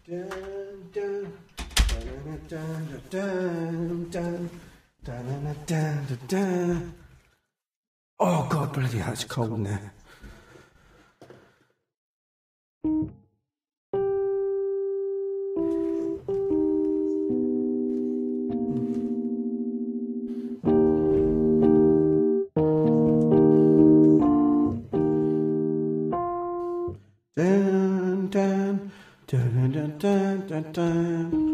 Oh God, bloody hell, it's cold in there. Dun, dun, dun, dun, dun, dun, dun.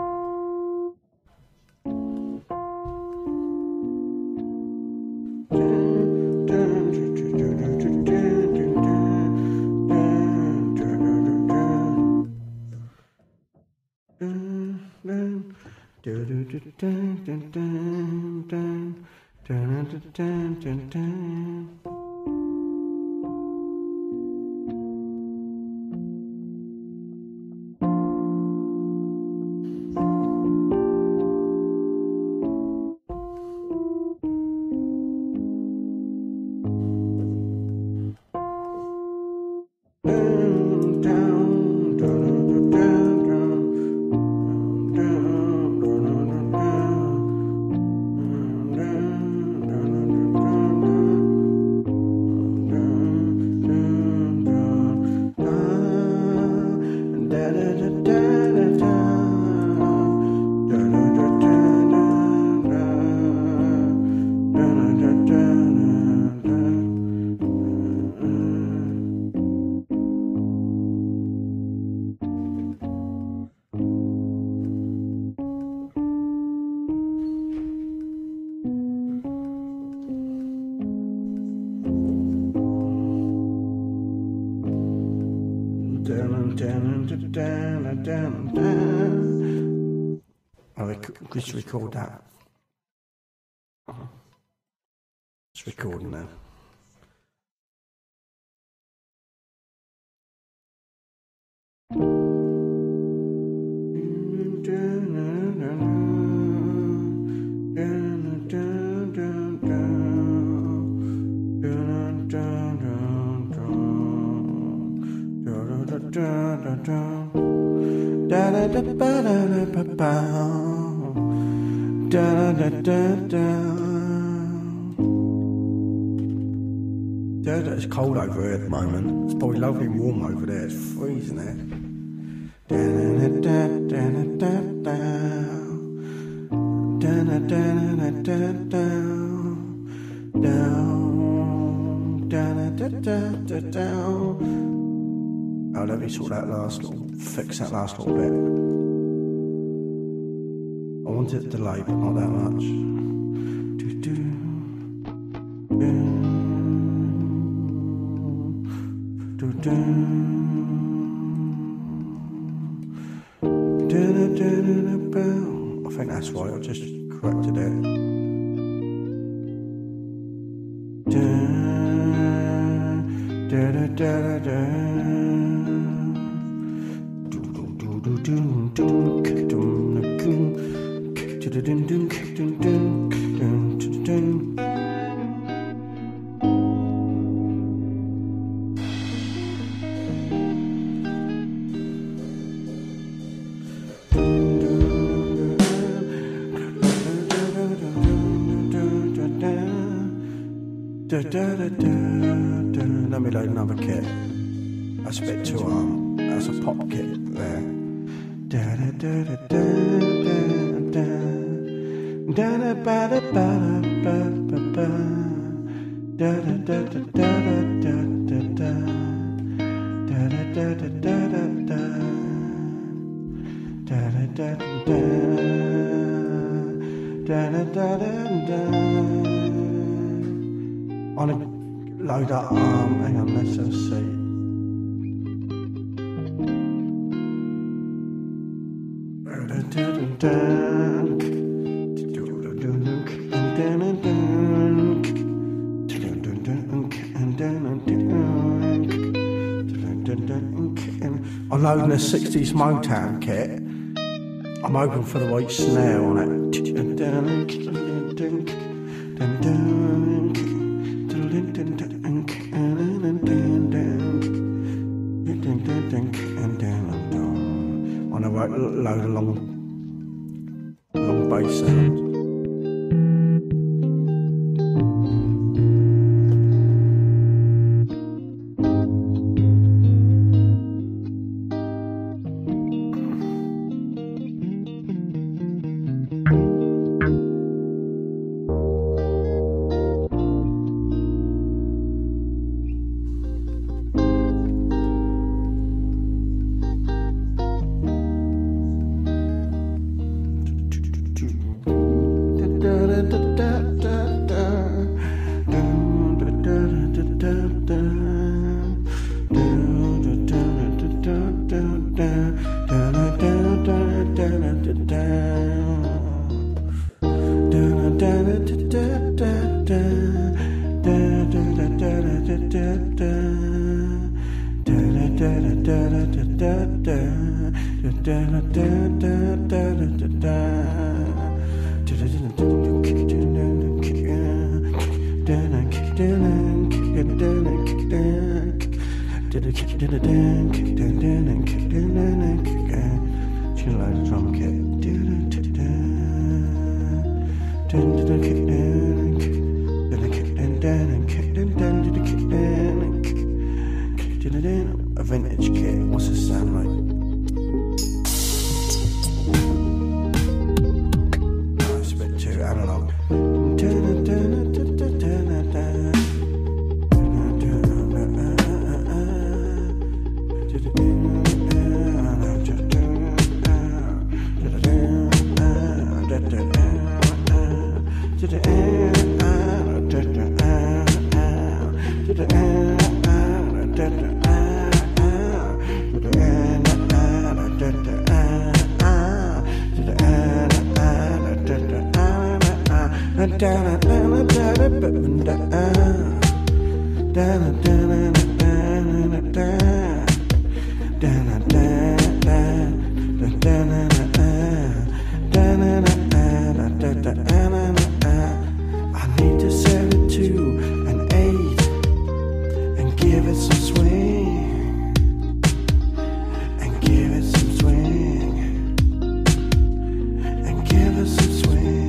Let's record that. It's recording now. It's cold over here at the moment. It's probably lovely and warm over there. It's freezing there. Oh, let me sort that fix that last little bit. I want it to delay, but not that much. I think that's why I just corrected it. Let me load another kit. That's a bit too that's a pop kit there. On a load up hang on, let's just see. I'm loading a 60s Motown kit. I'm hoping for the white snare on it. load of long bass sounds. A vintage kit, what's it sound like? Oh, it's a bit too analog. I need to set it to an 8 and give it some swing, and give it some swing, and give it some swing.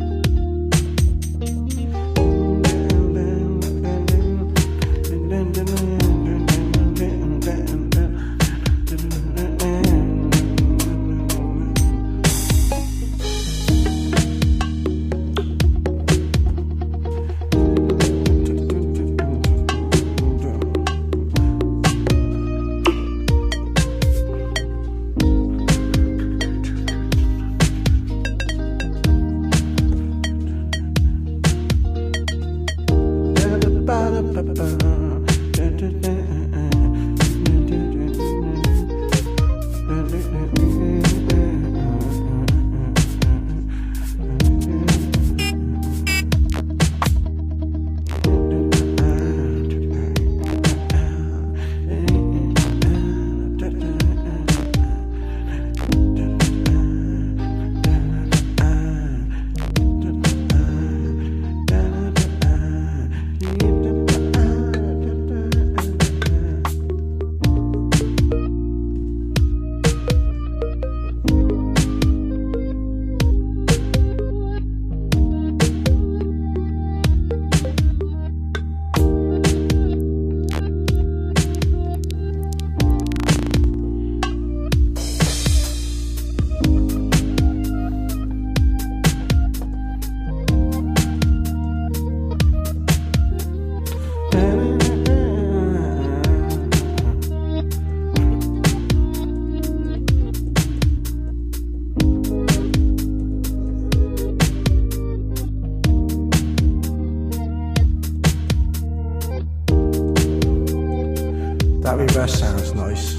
That reverse sounds nice.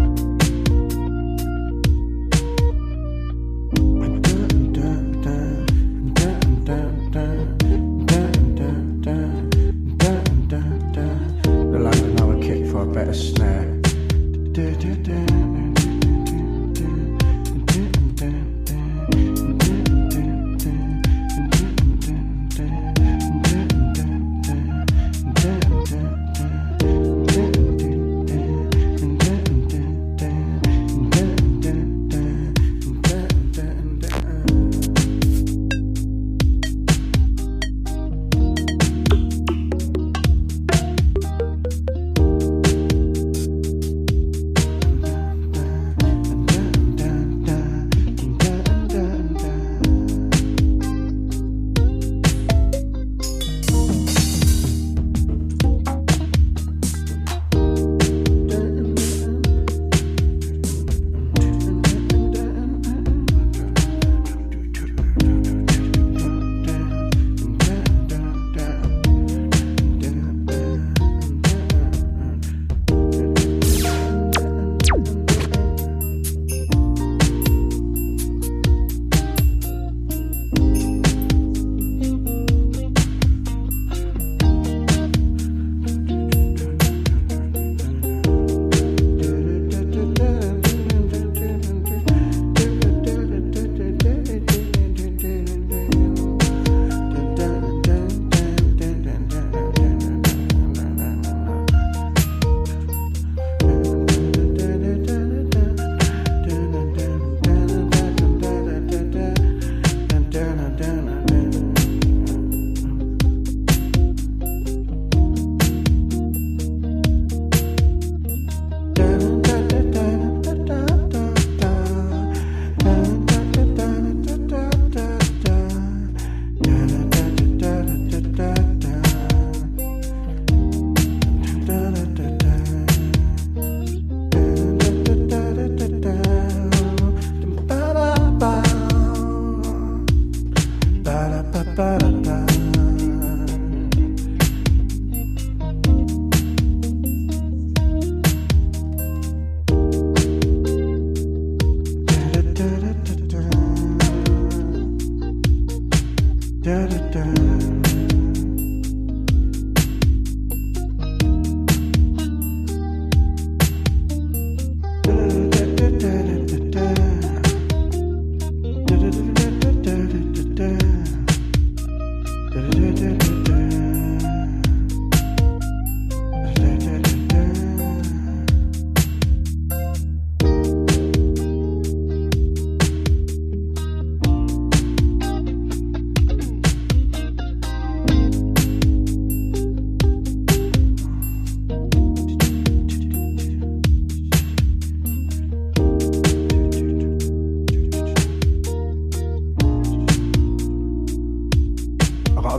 We'll like another kick for a better snare.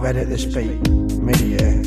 edit this beat, MIDI, yeah.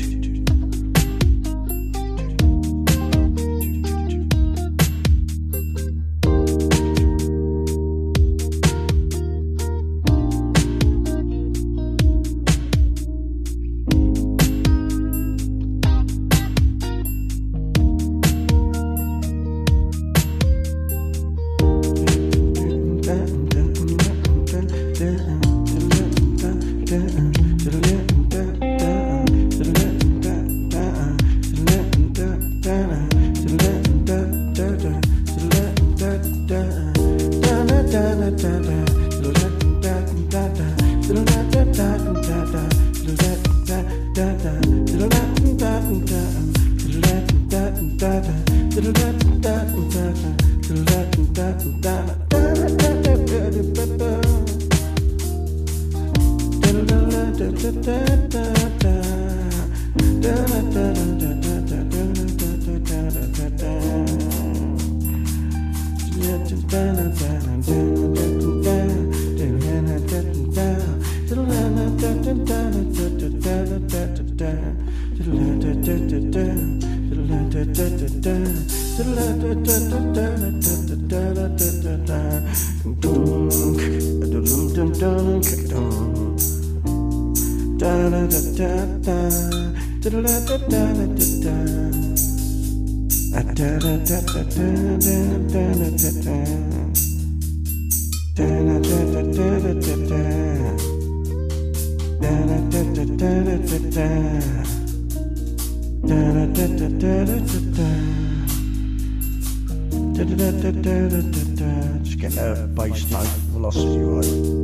Just get a bass note velocity right.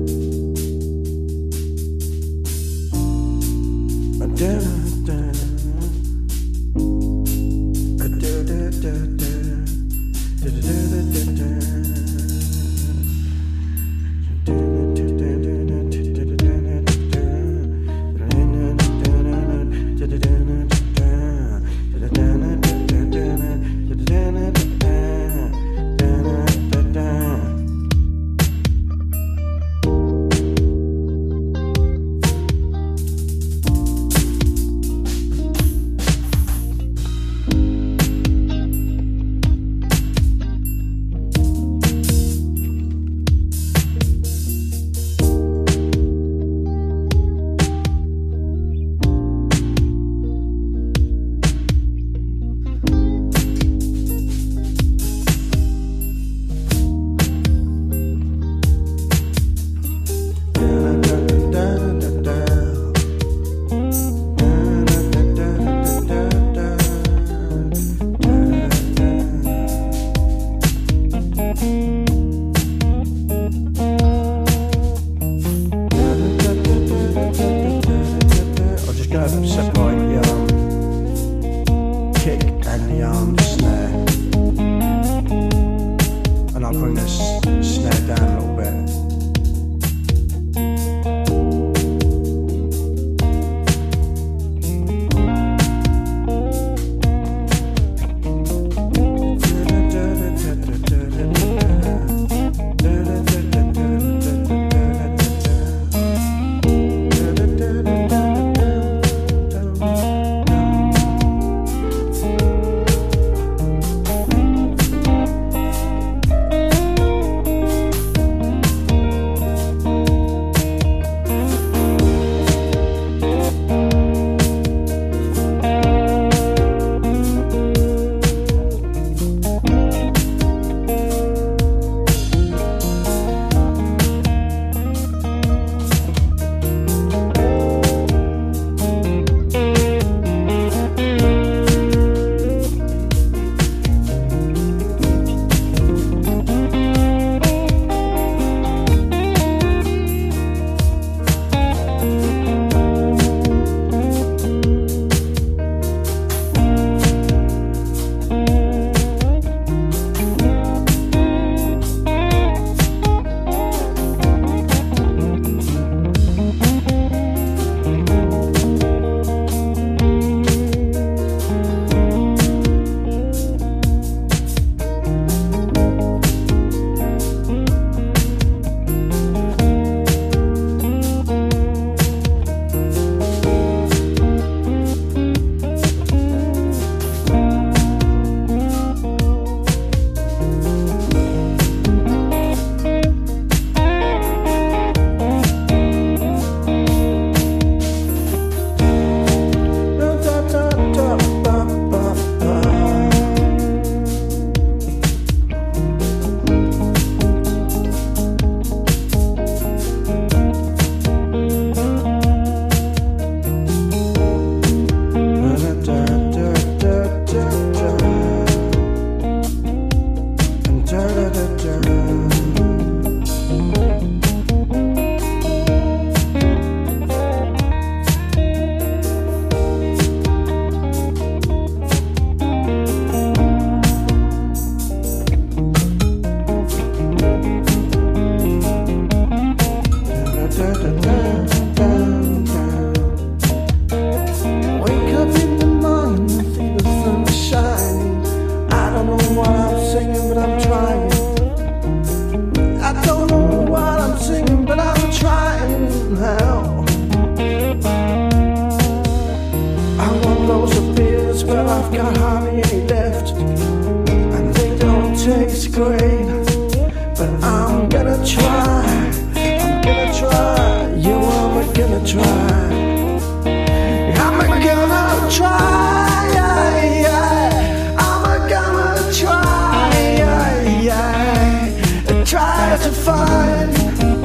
got hardly any left, and they don't taste great. But I'm gonna try, I'm gonna try. You are gonna try. I'm gonna try, yeah, yeah. I'm gonna try, yeah, yeah. Try to find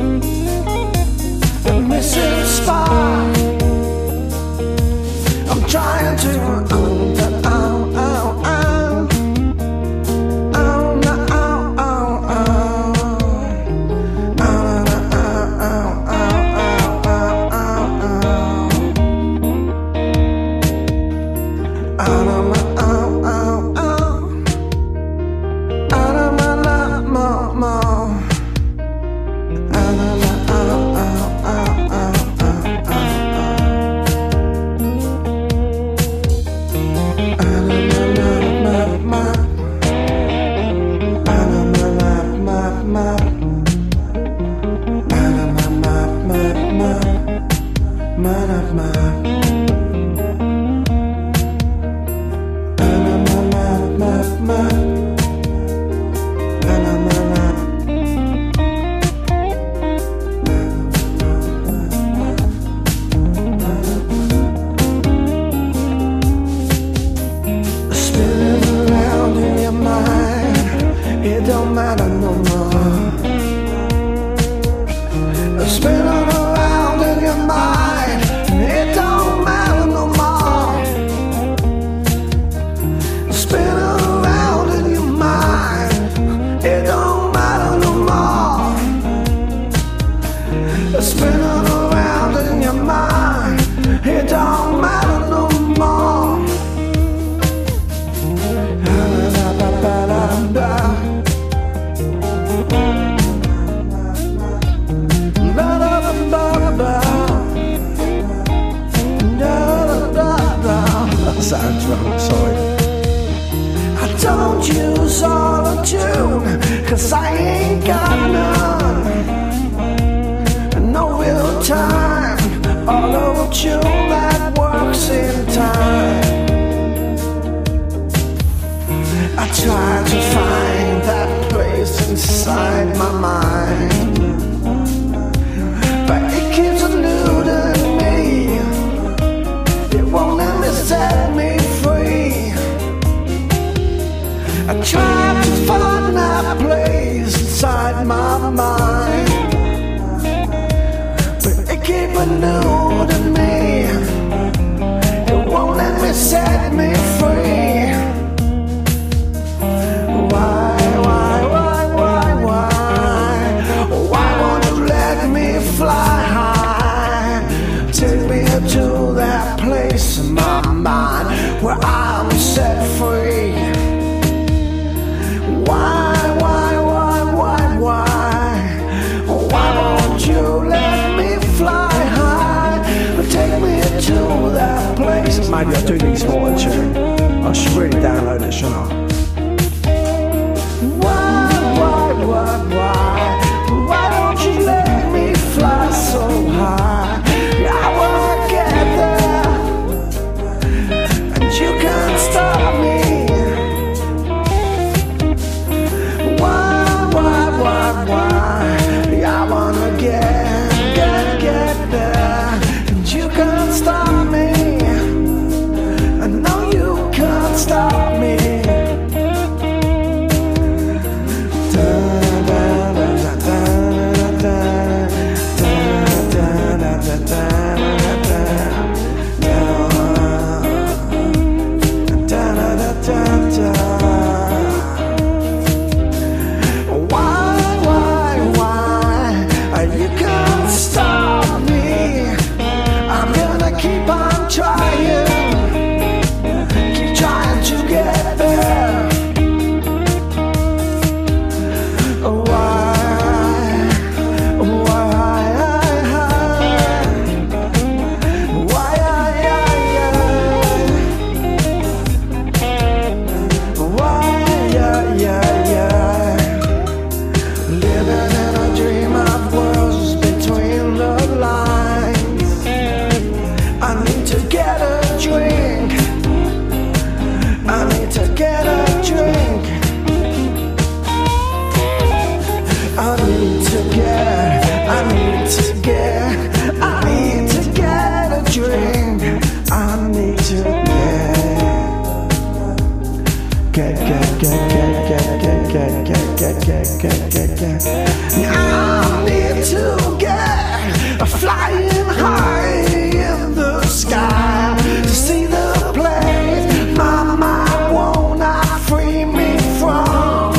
the missing spark. I'm trying to it don't matter no more. Spinning around in your mind, it don't matter no more. Spinning around in your mind, it don't matter no more. Spinning around in your mind, it don't matter no more. Sound drunk, sorry. I don't use auto-tune, 'cause I ain't got none. No real time, auto-tune that works in time. I try to find that place inside my mind, but it keeps eluding me. It won't let me set me free. I try to find that place inside my mind, but it keeps eluding me. It won't let me set me free. Why won't you let me fly high? Take me to that place in my mind where I'm set free. Why won't you let me fly high? Take me to that place. Maybe I do need some auto-tune. I should really download it, shouldn't I? Why don't you let me fly so high? I wanna get there, and you can't stop me. Why? I wanna get there, and you can't stop me. I know you can't stop me. I need to get flying high in the sky to see the place my mind won't not free me from.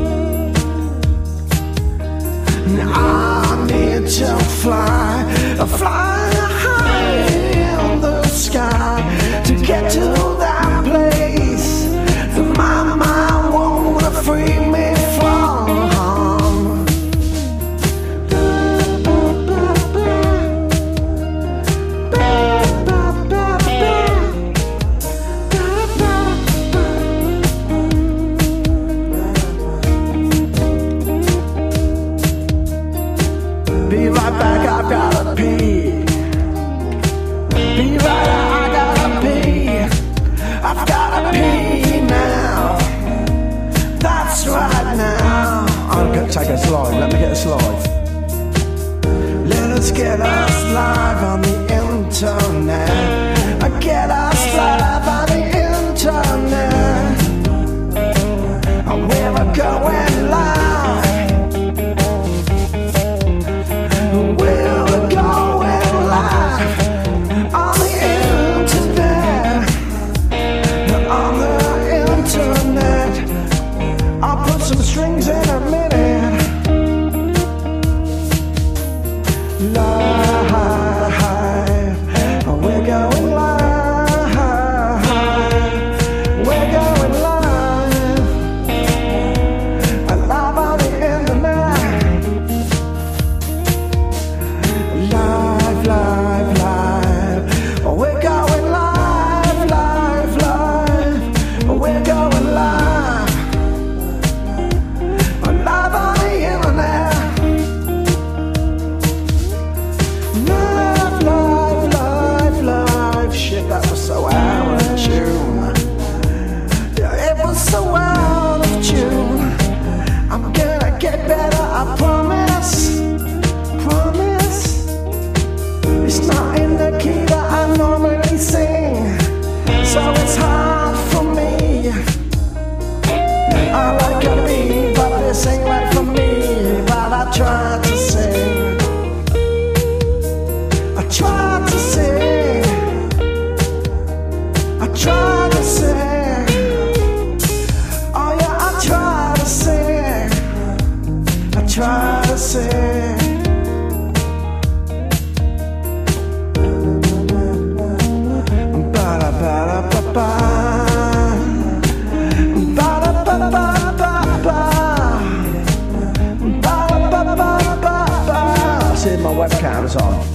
I need to fly high in the sky to get to that place that my mind won't free me from. Be right back, I've gotta pee. Be right, I gotta pee. I've gotta pee now. That's right now. I'm gonna take us live, let me get us live. Let us get us live on the internet. Get us live on the internet. We're going live. We're going live on the internet. On the internet. I'll put some strings in a minute. Live. We're going live. We're going live. Live on the internet. Live, live, live. We're going live, live, live. We're going live. Live on the internet. Live, live, live, live. Shit, that was so out of tune. Yeah, it was so out of tune. I'm gonna get better, I promise. Promise. It's not in the key that I normally sing, so it's hard for me. I like a beat, but this ain't right for me. But I try to sing. I try to sing. I try to sing. Oh yeah, I try to sing. I try to sing. See, my webcam is on.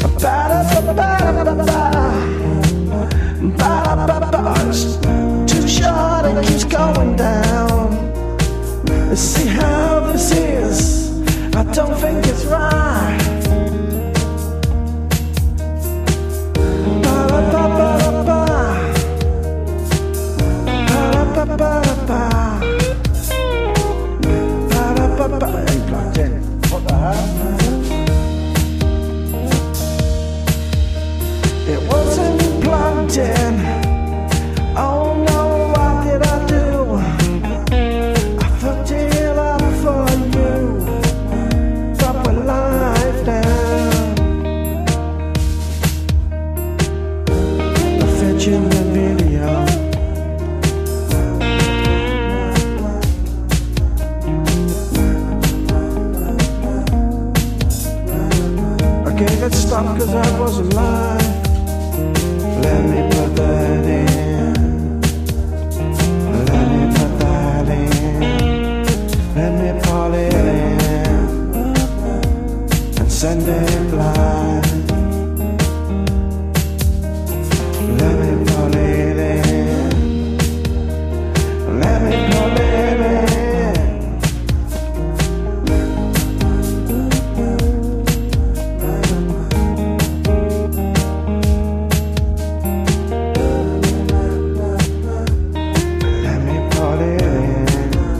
It's too short, it keeps going down. See how this is, I don't think it's right. Ain't plugged in. What the hell? It wasn't plugged in. Oh no, what did I do? I fucked it up for you. But we're live now. I fed you the video. Okay, let's stop cause I wasn't live. Let me put that in. Let me put that in. Let me pull it in and send it live. Let me pull it in. Let me pull it in.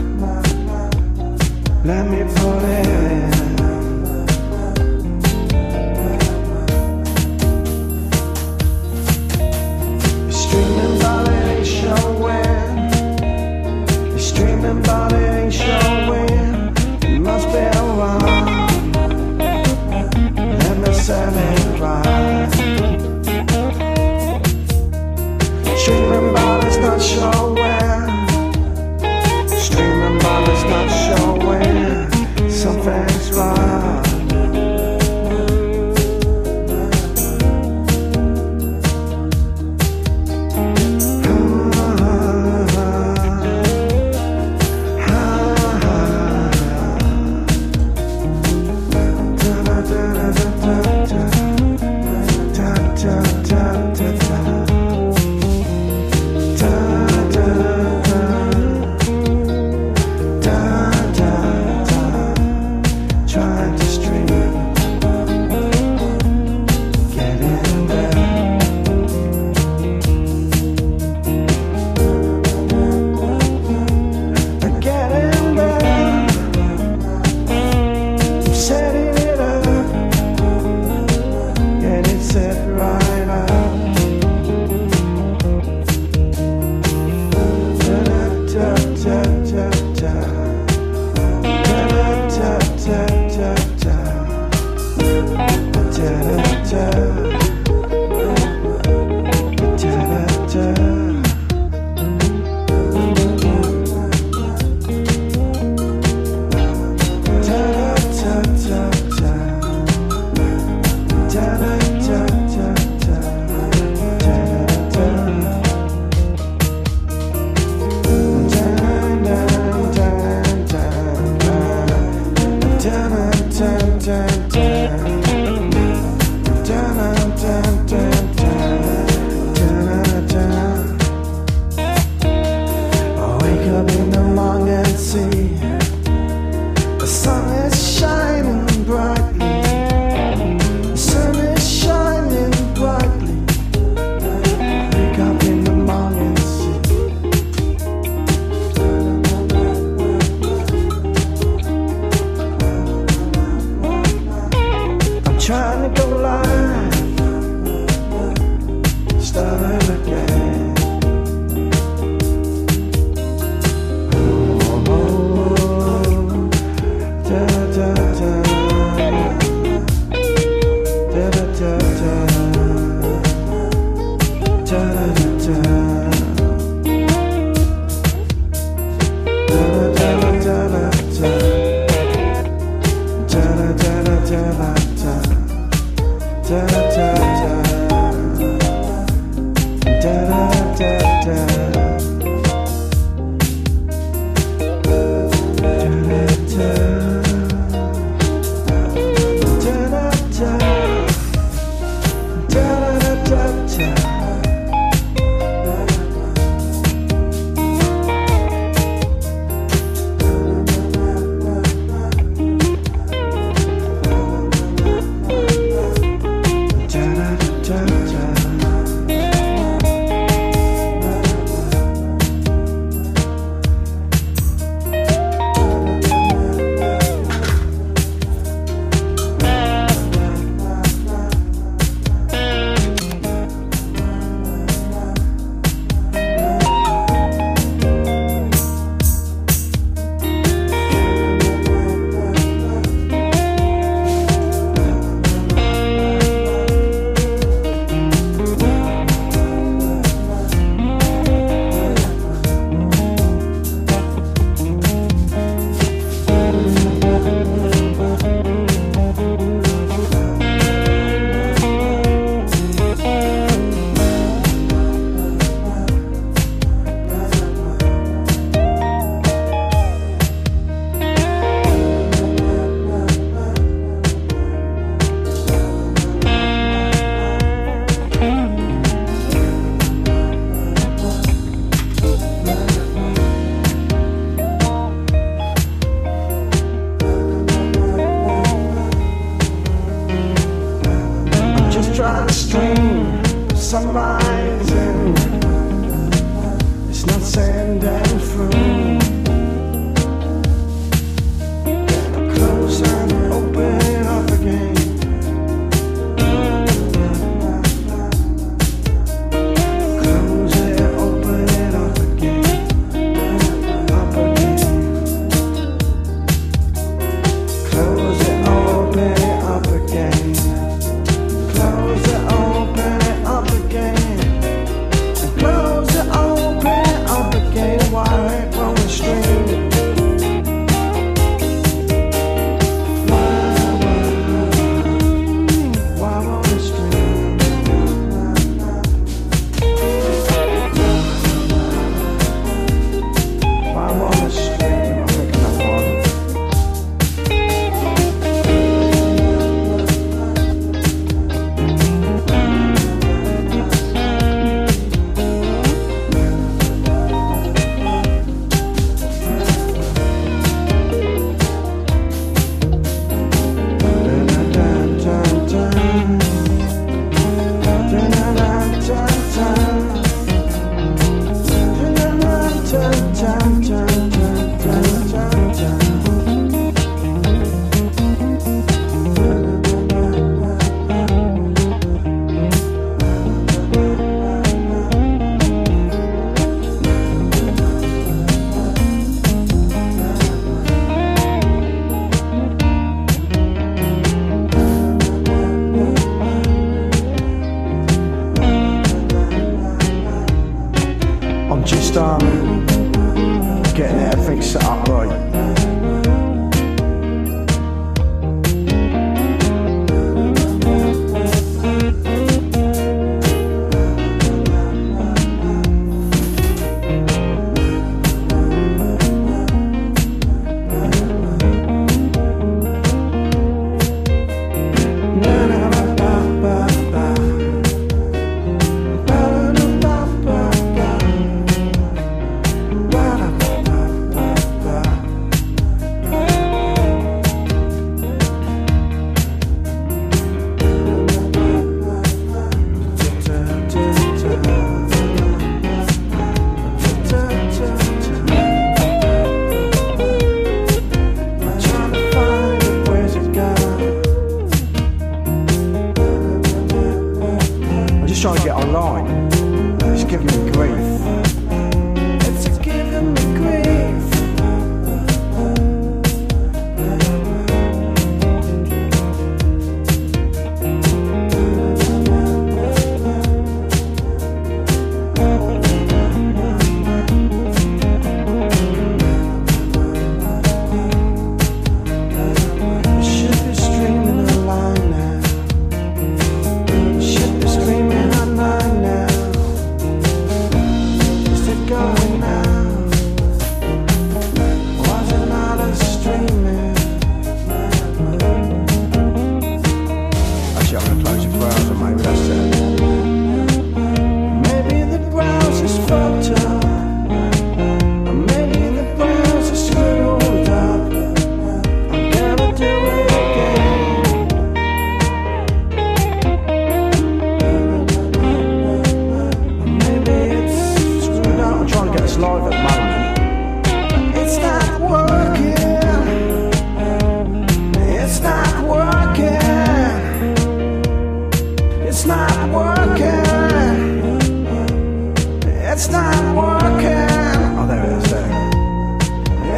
Let me pull it in. but it ain't showing. It must be wrong. Let me set it right. Streaming but it's not showing. Streaming but it's not showing. Something's wrong. Da da da da da da.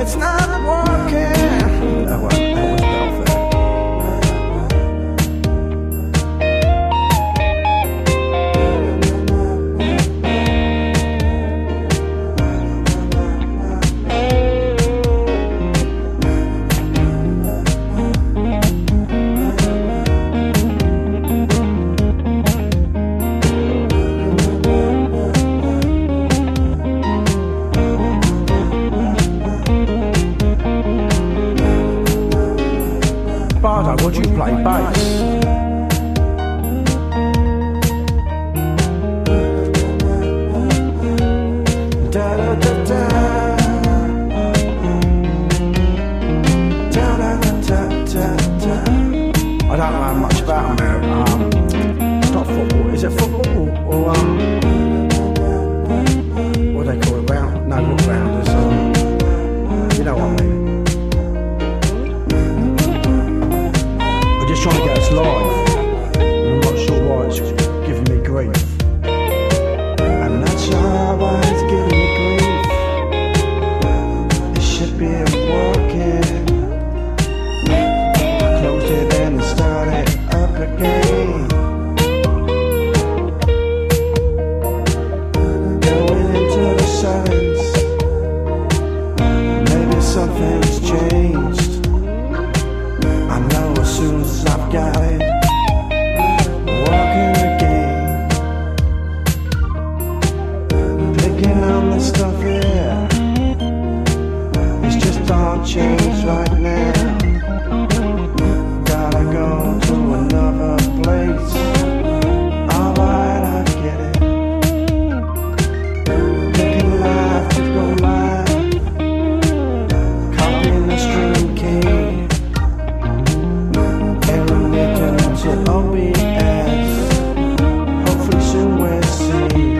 it's not working. That was Belfair. Bardo, what do you play? Bass? Da da da da. Da da da da da. I don't know much about them. It's not football. Is it football or what do they call it? Round? No, not rounders. You know what I mean. Just trying to get us live, and I'm not sure why it's giving me grief. I'm not sure why it's giving me grief. It should be working. I closed it and started up again. Going into the silence. Maybe something's changed. I know as soon as I've got it, walking again, picking on the stuff here. It's just all changed right now. Gotta go to another place. Alright, I get it. Picking life to go live, copying the stream key. To OBS, hopefully soon we'll see.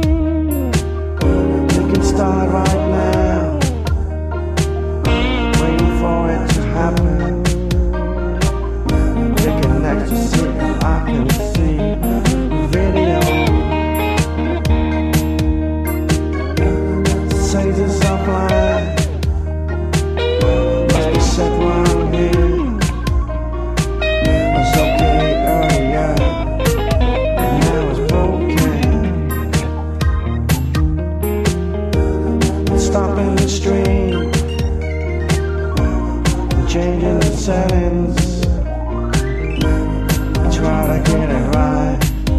We can start right now, waiting for it to happen. Picking next to see if I can see video. Says it's offline, must be set wrong here. Stopping the stream, changing the settings, try to get it right.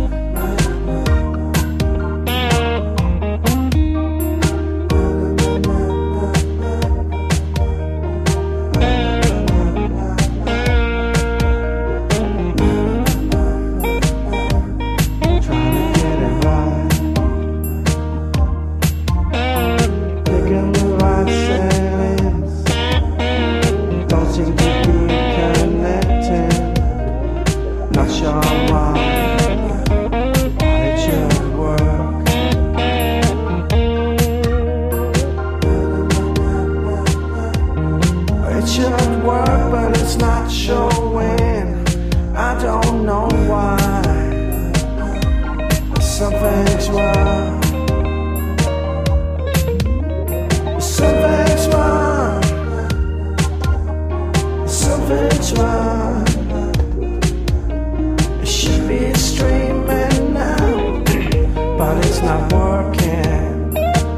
Not sure why, but it should work. It should work, but it's not showing. I don't know why. Something's wrong. Something's wrong. Something's wrong. It should be streaming now, but it's not working.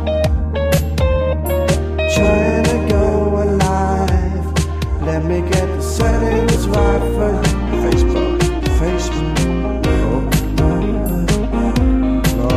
Trying to go alive. Let me get the settings right for Facebook. Facebook. Oh.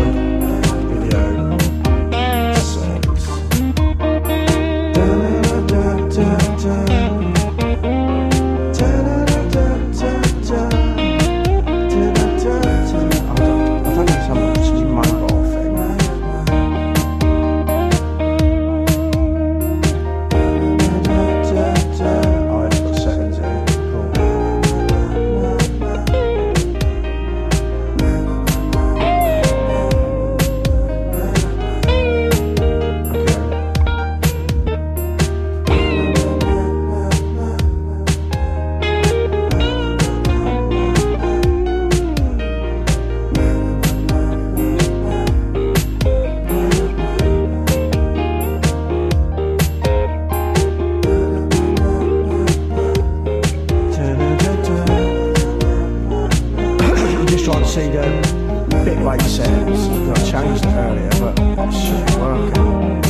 see the bit rate settings. I changed it earlier, but it should be working.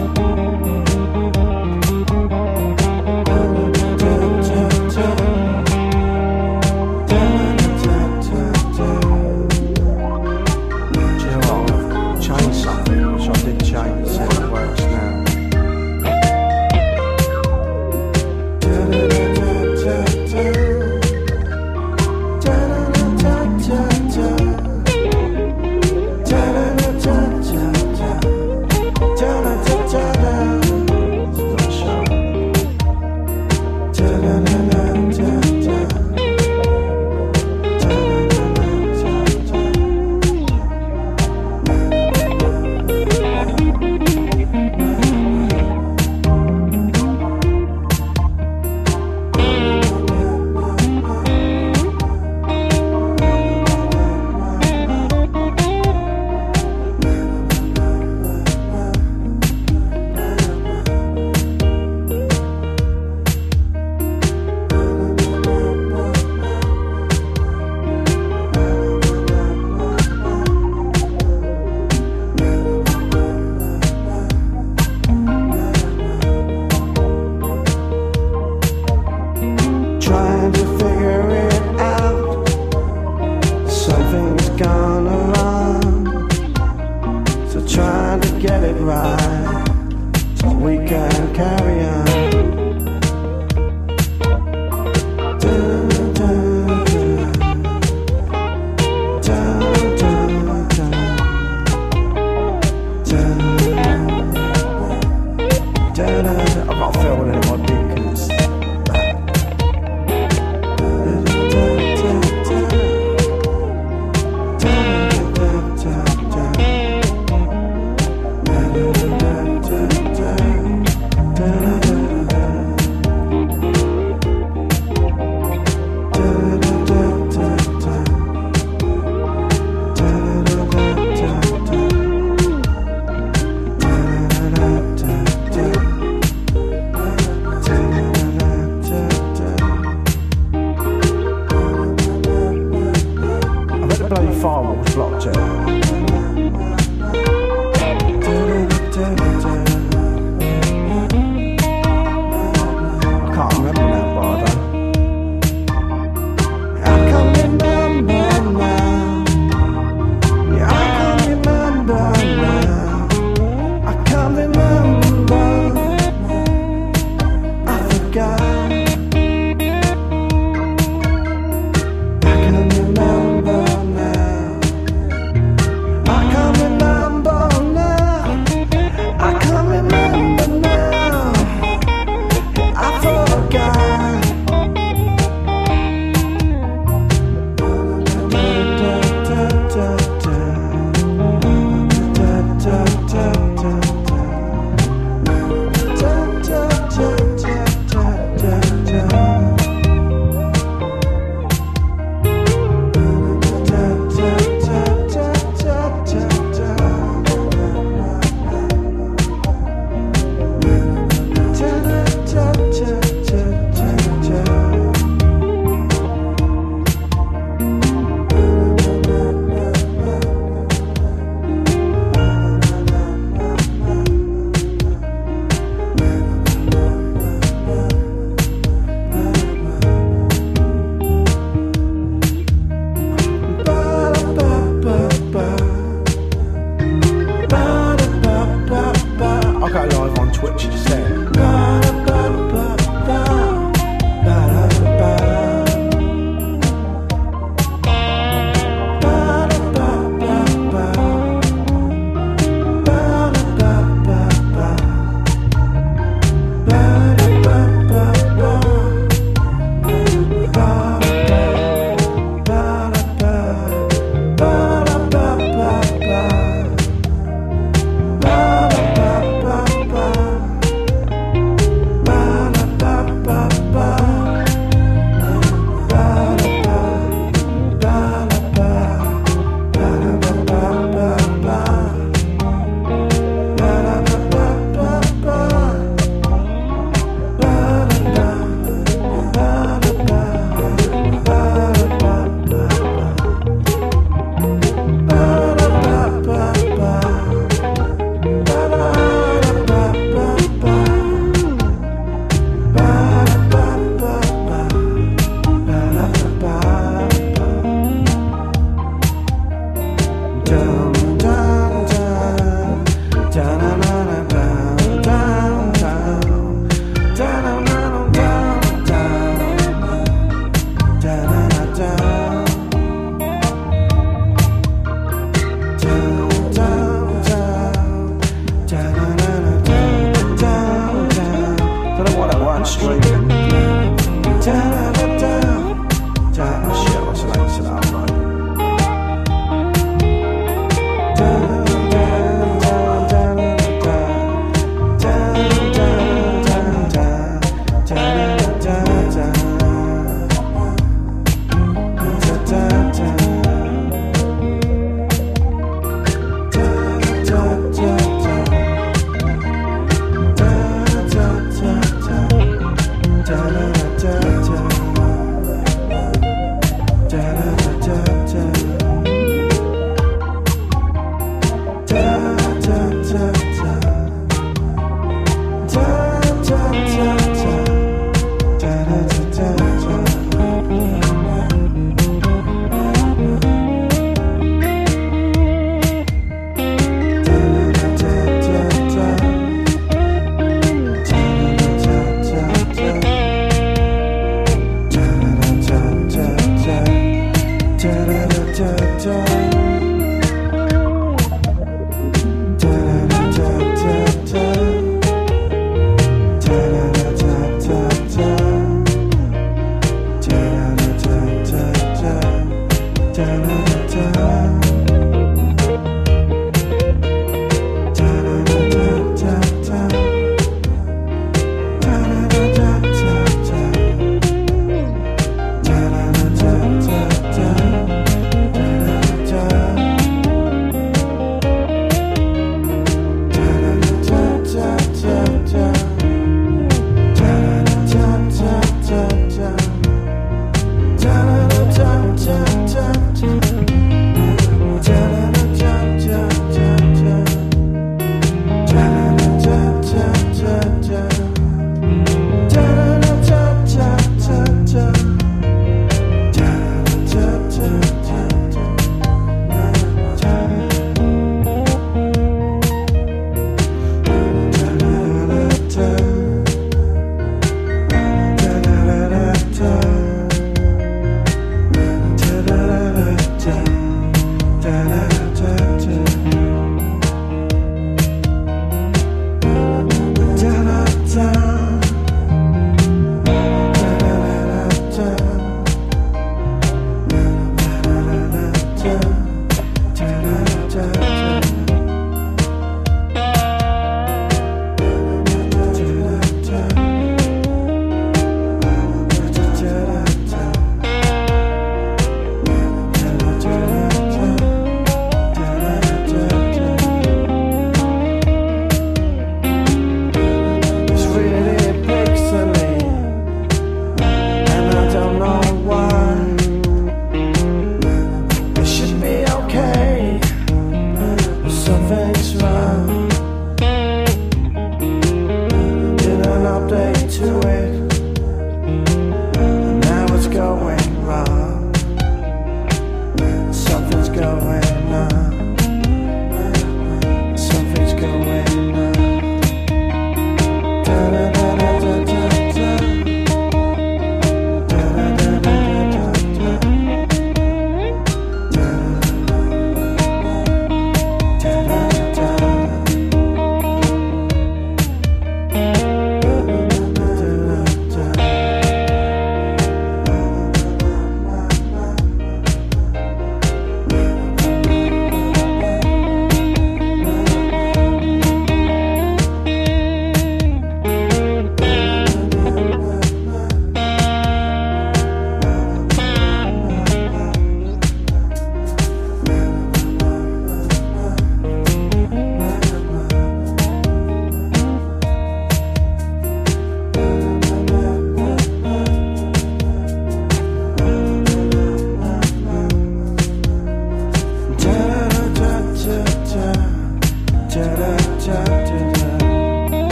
Trying to figure it out. Something's gone wrong, so trying to get it right so we can carry on. Dun, dun, dun, dun, dun, dun, dun, dun. I've got a feeling it might be because bloody firewall's blocked it. I can't remember now, but I don't. I can't remember now. Yeah, I can't remember now. I can't remember. I forgot. I can't remember.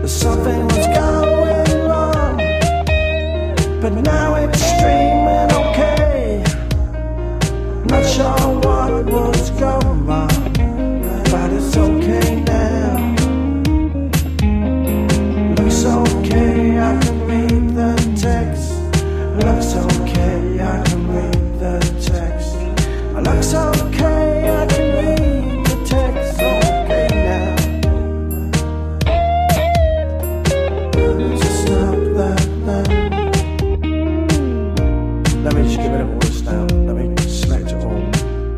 something was going wrong, but now it's streaming okay. Not sure what was going wrong, but it's okay now. Looks okay, I can read the text. Looks okay, I can read the text. Looks okay, I can read the text. Okay now. Just stop that now. Let me just give it a voice now. Let me select it all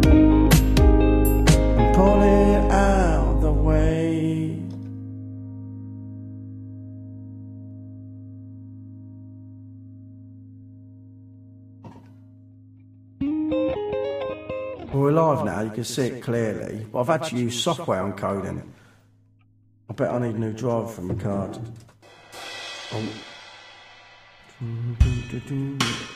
and pull it out the way. Well, we're live now, you can see it clearly, but I've had to use software encoding. I bet I need a new driver for my card. Oh.